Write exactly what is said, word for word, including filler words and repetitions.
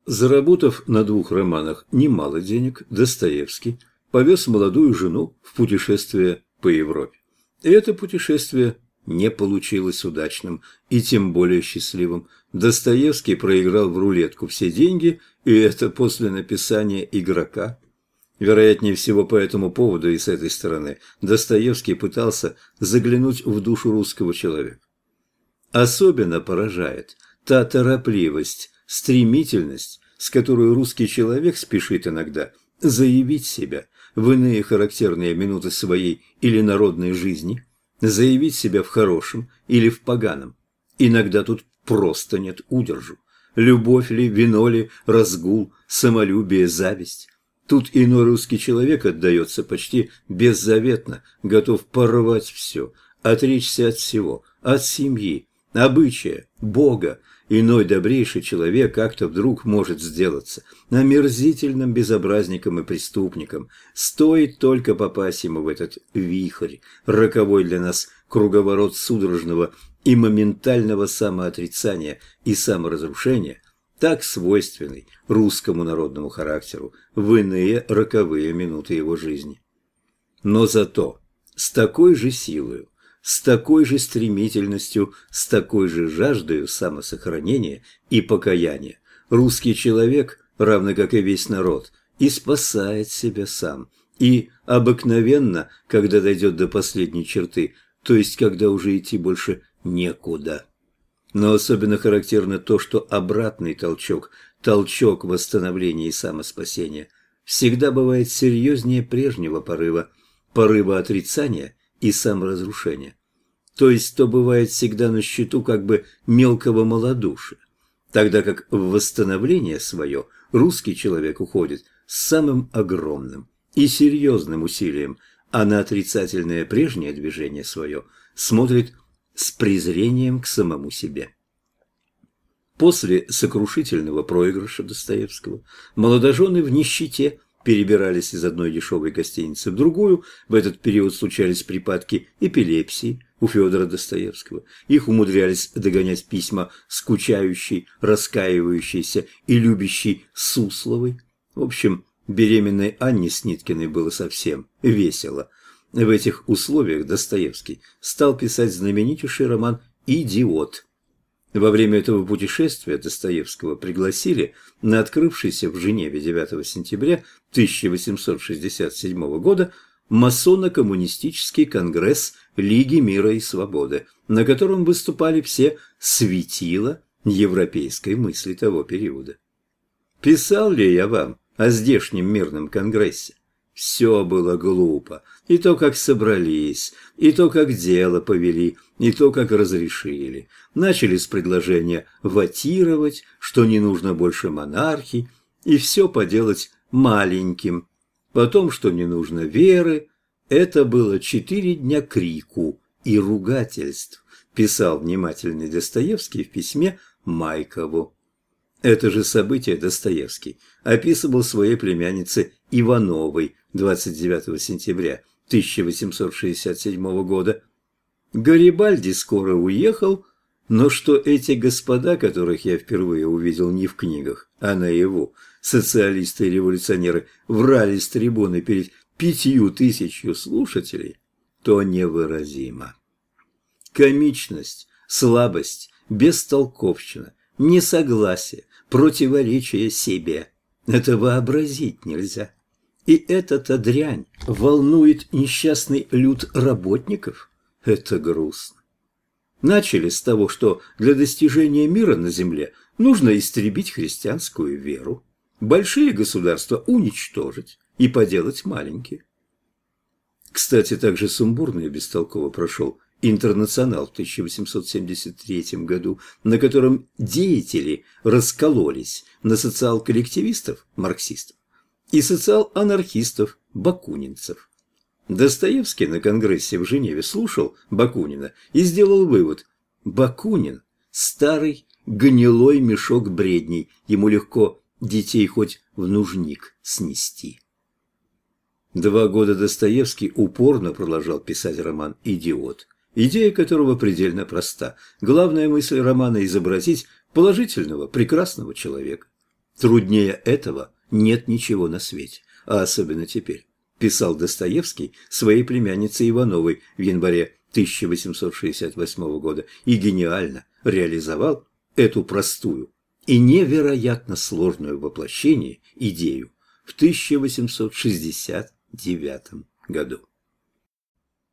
Заработав на двух романах немало денег, Достоевский повез молодую жену в путешествие по Европе. И это путешествие не получилось удачным и тем более счастливым. Достоевский проиграл в рулетку все деньги, и это после написания «Игрока». Вероятнее всего, по этому поводу и с этой стороны Достоевский пытался заглянуть в душу русского человека. Особенно поражает та торопливость, стремительность, с которой русский человек спешит иногда заявить себя в иные характерные минуты своей или народной жизни, заявить себя в хорошем или в поганом. Иногда тут просто нет удержу. Любовь ли, вино ли, разгул, самолюбие, зависть. Тут иной русский человек отдается почти беззаветно, готов порвать все, отречься от всего, от семьи, обычая, Бога. Иной добрейший человек как-то вдруг может сделаться омерзительным безобразником и преступником. Стоит только попасть ему в этот вихрь, роковой для нас круговорот судорожного и моментального самоотрицания и саморазрушения, так свойственный русскому народному характеру в иные роковые минуты его жизни. Но зато с такой же силою, с такой же стремительностью, с такой же жаждою самосохранения и покаяния русский человек, равно как и весь народ, и спасает себя сам, и обыкновенно, когда дойдет до последней черты, то есть когда уже идти больше некуда. Но особенно характерно то, что обратный толчок, толчок восстановления и самоспасения, всегда бывает серьезнее прежнего порыва, порыва отрицания и саморазрушения. То есть то бывает всегда на счету как бы мелкого малодушия, тогда как в восстановление свое русский человек уходит с самым огромным и серьезным усилием, а на отрицательное прежнее движение свое смотрит с презрением к самому себе. После сокрушительного проигрыша Достоевского молодожены в нищете перебирались из одной дешевой гостиницы в другую. В этот период случались припадки эпилепсии у Федора Достоевского. Их умудрялись догонять письма скучающей, раскаивающейся и любящей Сусловой. В общем, беременной Анне Сниткиной было совсем весело. В этих условиях Достоевский стал писать знаменитейший роман «Идиот». Во время этого путешествия Достоевского пригласили на открывшийся в Женеве девятого сентября тысяча восемьсот шестьдесят седьмого года масоно-коммунистический конгресс Лиги мира и свободы, на котором выступали все светила европейской мысли того периода. Писал ли я вам о здешнем мирном конгрессе? Все было глупо. И то, как собрались, и то, как дело повели, и то, как разрешили. Начали с предложения вотировать, что не нужно больше монархий, и все поделать маленьким. Потом, что не нужно веры. Это было четыре дня крику и ругательств, писал внимательный Достоевский в письме Майкову. Это же событие Достоевский описывал своей племяннице Ивановой двадцать девятого сентября тысяча восемьсот шестьдесят седьмого года. Гарибальди скоро уехал, но что эти господа, которых я впервые увидел не в книгах, а наяву, социалисты и революционеры, врали с трибуны перед пятью тысячью слушателей, то невыразимо. Комичность, слабость, бестолковщина, несогласие, противоречие себе – это вообразить нельзя. И эта-то дрянь волнует несчастный люд работников. Это грустно. Начали с того, что для достижения мира на земле нужно истребить христианскую веру, большие государства уничтожить и поделать маленькие. Кстати, также сумбурно и бестолково прошел «Интернационал» в тысяча восемьсот семьдесят третьем году, на котором деятели раскололись на социал-коллективистов, марксистов, и социал-анархистов, бакунинцев. Достоевский на конгрессе в Женеве слушал Бакунина и сделал вывод: Бакунин – старый гнилой мешок бредней, ему легко детей хоть в нужник снести. Два года Достоевский упорно продолжал писать роман «Идиот», идея которого предельно проста. Главная мысль романа – изобразить положительного, прекрасного человека. Труднее этого нет ничего на свете, а особенно теперь, писал Достоевский своей племяннице Ивановой в январе тысяча восемьсот шестьдесят восьмого года и гениально реализовал эту простую и невероятно сложную в воплощении идею в тысяча восемьсот шестьдесят девятом году.